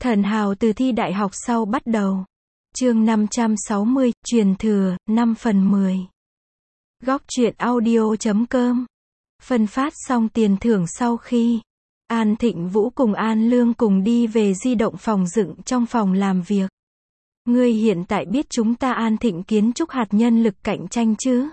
Thần hào từ thi đại học sau bắt đầu. Chương 560, truyền thừa, 5 phần 10. Góc truyện audio.com. Phân phát xong tiền thưởng sau khi An Thịnh Vũ cùng An Lương cùng đi về di động phòng dựng trong phòng làm việc. Ngươi hiện tại biết chúng ta An Thịnh kiến trúc hạt nhân lực cạnh tranh chứ?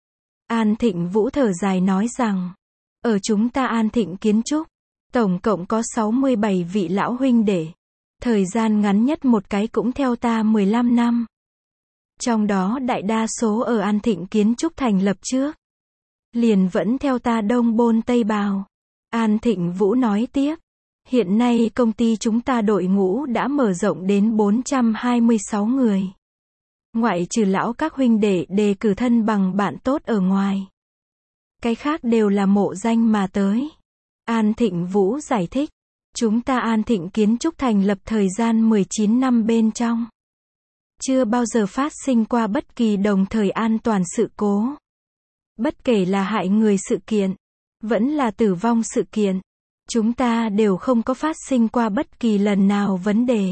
An Thịnh Vũ thở dài nói rằng, ở chúng ta An Thịnh kiến trúc, tổng cộng có 67 vị lão huynh đệ. Thời gian ngắn nhất một cái cũng theo ta 15 năm. Trong đó đại đa số ở An Thịnh kiến trúc thành lập trước. Liền vẫn theo ta đông bôn tây bào. An Thịnh Vũ nói tiếp. Hiện nay công ty chúng ta đội ngũ đã mở rộng đến 426 người. Ngoại trừ lão các huynh đệ đề cử thân bằng bạn tốt ở ngoài. Cái khác đều là mộ danh mà tới. An Thịnh Vũ giải thích. Chúng ta An Thịnh kiến trúc thành lập thời gian 19 năm bên trong. Chưa bao giờ phát sinh qua bất kỳ đồng thời an toàn sự cố. Bất kể là hại người sự kiện, vẫn là tử vong sự kiện. Chúng ta đều không có phát sinh qua bất kỳ lần nào vấn đề.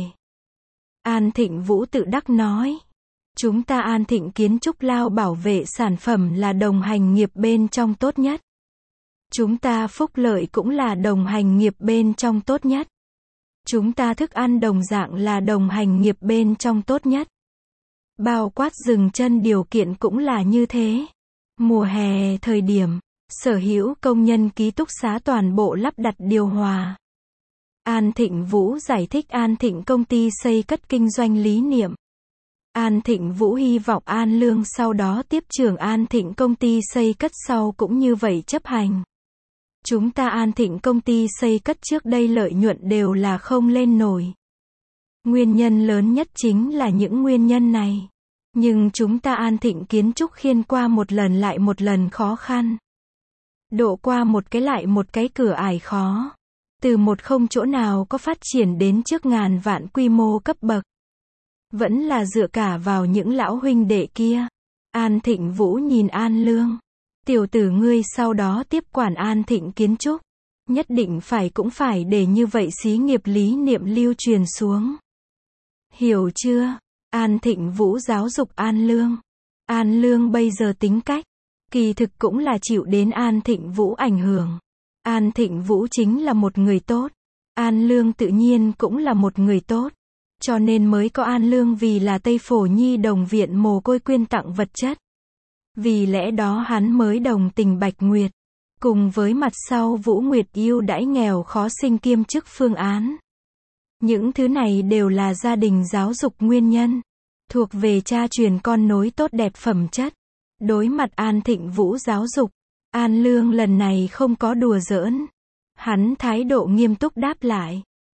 An Thịnh Vũ tự đắc nói. Chúng ta An Thịnh kiến trúc lao bảo vệ sản phẩm là đồng hành nghiệp bên trong tốt nhất. Chúng ta phúc lợi cũng là đồng hành nghiệp bên trong tốt nhất. Chúng ta thức ăn đồng dạng là đồng hành nghiệp bên trong tốt nhất. Bao quát dừng chân điều kiện cũng là như thế. Mùa hè thời điểm, sở hữu công nhân ký túc xá toàn bộ lắp đặt điều hòa. An Thịnh Vũ giải thích An Thịnh công ty xây cất kinh doanh lý niệm. An Thịnh Vũ hy vọng An Lương sau đó tiếp trưởng An Thịnh công ty xây cất sau cũng như vậy chấp hành. Chúng ta An Thịnh công ty xây cất trước đây lợi nhuận đều là không lên nổi. Nguyên nhân lớn nhất chính là những nguyên nhân này. Nhưng chúng ta An Thịnh kiến trúc khiên qua một lần lại một lần khó khăn. Độ qua một cái lại một cái cửa ải khó. Từ một không chỗ nào có phát triển đến trước ngàn vạn quy mô cấp bậc. Vẫn là dựa cả vào những lão huynh đệ kia. An Thịnh Vũ nhìn An Lương. Tiểu tử ngươi sau đó tiếp quản An Thịnh kiến trúc. Nhất định cũng phải để như vậy xí nghiệp lý niệm lưu truyền xuống. Hiểu chưa? An Thịnh Vũ giáo dục An Lương. An Lương bây giờ tính cách, kỳ thực cũng là chịu đến An Thịnh Vũ ảnh hưởng. An Thịnh Vũ chính là một người tốt. An Lương tự nhiên cũng là một người tốt. Cho nên mới có An Lương vì là Tây Phổ Nhi đồng viện mồ côi quyên tặng vật chất. Vì lẽ đó hắn mới đồng tình Bạch Nguyệt. Cùng với mặt sau Vũ Nguyệt yêu đãi nghèo khó sinh kiêm chức phương án. Những thứ này đều là gia đình giáo dục nguyên nhân. Thuộc về cha truyền con nối tốt đẹp phẩm chất. Đối mặt An Thịnh Vũ giáo dục, An Lương lần này không có đùa giỡn. Hắn thái độ nghiêm túc đáp lại.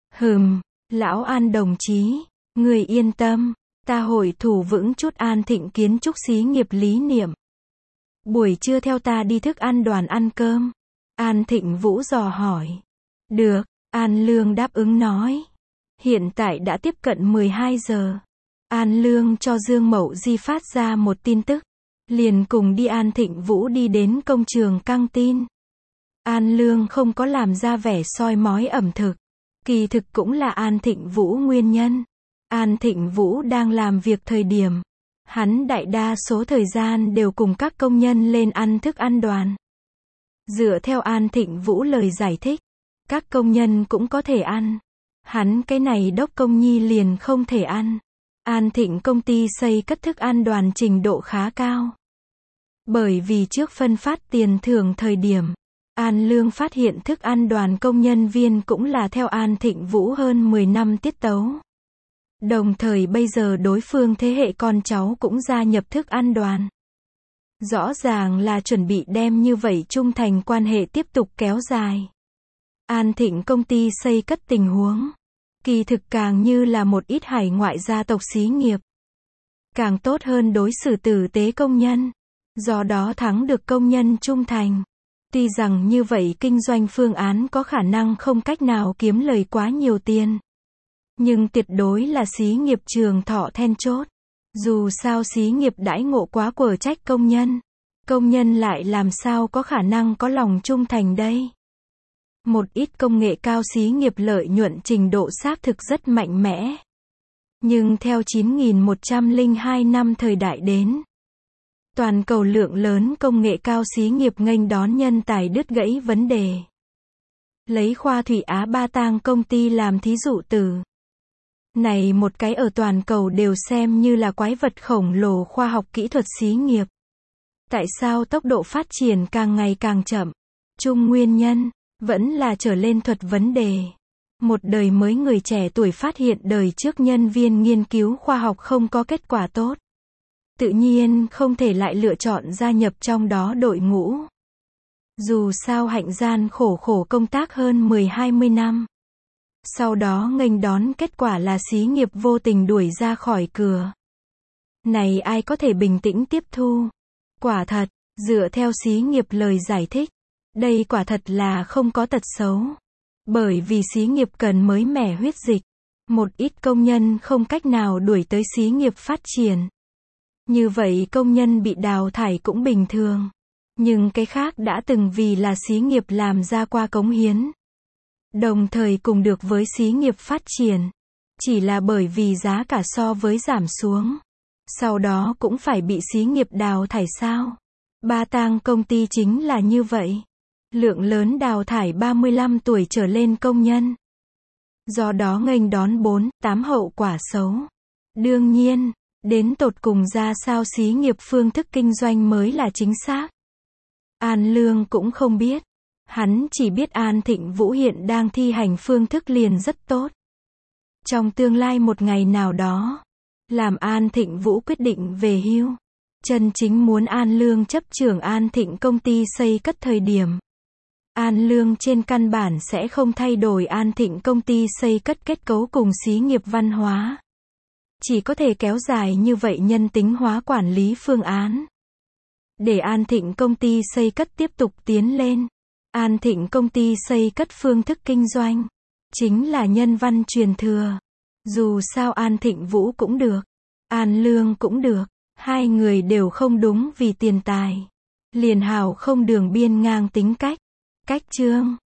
Lão An đồng chí, người yên tâm, ta hội thủ vững chút An Thịnh kiến trúc xí nghiệp lý niệm. Buổi trưa theo ta đi thức ăn đoàn ăn cơm. An Thịnh Vũ dò hỏi. Được, An Lương đáp ứng nói. Hiện tại đã tiếp cận 12 giờ. An Lương cho Dương Mậu Di phát ra một tin tức. Liền cùng đi An Thịnh Vũ đi đến công trường căng tin. An Lương không có làm ra vẻ soi mói ẩm thực. Kỳ thực cũng là An Thịnh Vũ nguyên nhân. An Thịnh Vũ đang làm việc thời điểm. Hắn đại đa số thời gian đều cùng các công nhân lên ăn thức ăn đoàn. Dựa theo An Thịnh Vũ lời giải thích, các công nhân cũng có thể ăn. Hắn cái này đốc công nhi liền không thể ăn. An Thịnh công ty xây cất thức ăn đoàn trình độ khá cao. Bởi vì trước phân phát tiền thưởng thời điểm, An Lương phát hiện thức ăn đoàn công nhân viên cũng là theo An Thịnh Vũ hơn 10 năm tiết tấu. Đồng thời bây giờ đối phương thế hệ con cháu cũng gia nhập thức ăn đoàn. Rõ ràng là chuẩn bị đem như vậy trung thành quan hệ tiếp tục kéo dài. An Thịnh công ty xây cất tình huống. Kỳ thực càng như là một ít hải ngoại gia tộc xí nghiệp. Càng tốt hơn đối xử tử tế công nhân. Do đó thắng được công nhân trung thành. Tuy rằng như vậy kinh doanh phương án có khả năng không cách nào kiếm lời quá nhiều tiền. Nhưng tuyệt đối là xí nghiệp trường thọ then chốt. Dù sao xí nghiệp đãi ngộ quá quở trách công nhân. Công nhân lại làm sao có khả năng có lòng trung thành đây. Một ít công nghệ cao xí nghiệp lợi nhuận trình độ xác thực rất mạnh mẽ. Nhưng theo 9102 năm thời đại đến, toàn cầu lượng lớn công nghệ cao xí nghiệp nghênh đón nhân tài đứt gãy vấn đề. Lấy khoa thủy Á Ba Tang công ty làm thí dụ từ. Này một cái ở toàn cầu đều xem như là quái vật khổng lồ khoa học kỹ thuật xí nghiệp. Tại sao tốc độ phát triển càng ngày càng chậm? Chung nguyên nhân, vẫn là trở lên thuật vấn đề. Một đời mới người trẻ tuổi phát hiện đời trước nhân viên nghiên cứu khoa học không có kết quả tốt. Tự nhiên không thể lại lựa chọn gia nhập trong đó đội ngũ. Dù sao hạnh gian khổ công tác hơn 10-20 năm. Sau đó nghênh đón kết quả là xí nghiệp vô tình đuổi ra khỏi cửa. Này ai có thể bình tĩnh tiếp thu? Quả thật, dựa theo xí nghiệp lời giải thích, đây quả thật là không có tật xấu. Bởi vì xí nghiệp cần mới mẻ huyết dịch. Một ít công nhân không cách nào đuổi tới xí nghiệp phát triển. Như vậy công nhân bị đào thải cũng bình thường. Nhưng cái khác đã từng vì là xí nghiệp làm ra qua cống hiến. Đồng thời cùng được với xí nghiệp phát triển. Chỉ là bởi vì giá cả so với giảm xuống. Sau đó cũng phải bị xí nghiệp đào thải sao? Ba Tang công ty chính là như vậy. Lượng lớn đào thải 35 tuổi trở lên công nhân. Do đó nghênh đón 4-8 hậu quả xấu. Đương nhiên, đến tột cùng ra sao xí nghiệp phương thức kinh doanh mới là chính xác. An Lương cũng không biết. Hắn chỉ biết An Thịnh Vũ hiện đang thi hành phương thức liền rất tốt. Trong tương lai một ngày nào đó, làm An Thịnh Vũ quyết định về hưu. Chân chính muốn An Lương chấp trưởng An Thịnh công ty xây cất thời điểm. An Lương trên căn bản sẽ không thay đổi An Thịnh công ty xây cất kết cấu cùng xí nghiệp văn hóa. Chỉ có thể kéo dài như vậy nhân tính hóa quản lý phương án. Để An Thịnh công ty xây cất tiếp tục tiến lên. An Thịnh công ty xây cất phương thức kinh doanh. Chính là nhân văn truyền thừa. Dù sao An Thịnh Vũ cũng được. An Lương cũng được. Hai người đều không đúng vì tiền tài. Liền hào không đường biên ngang tính cách. Cách chương.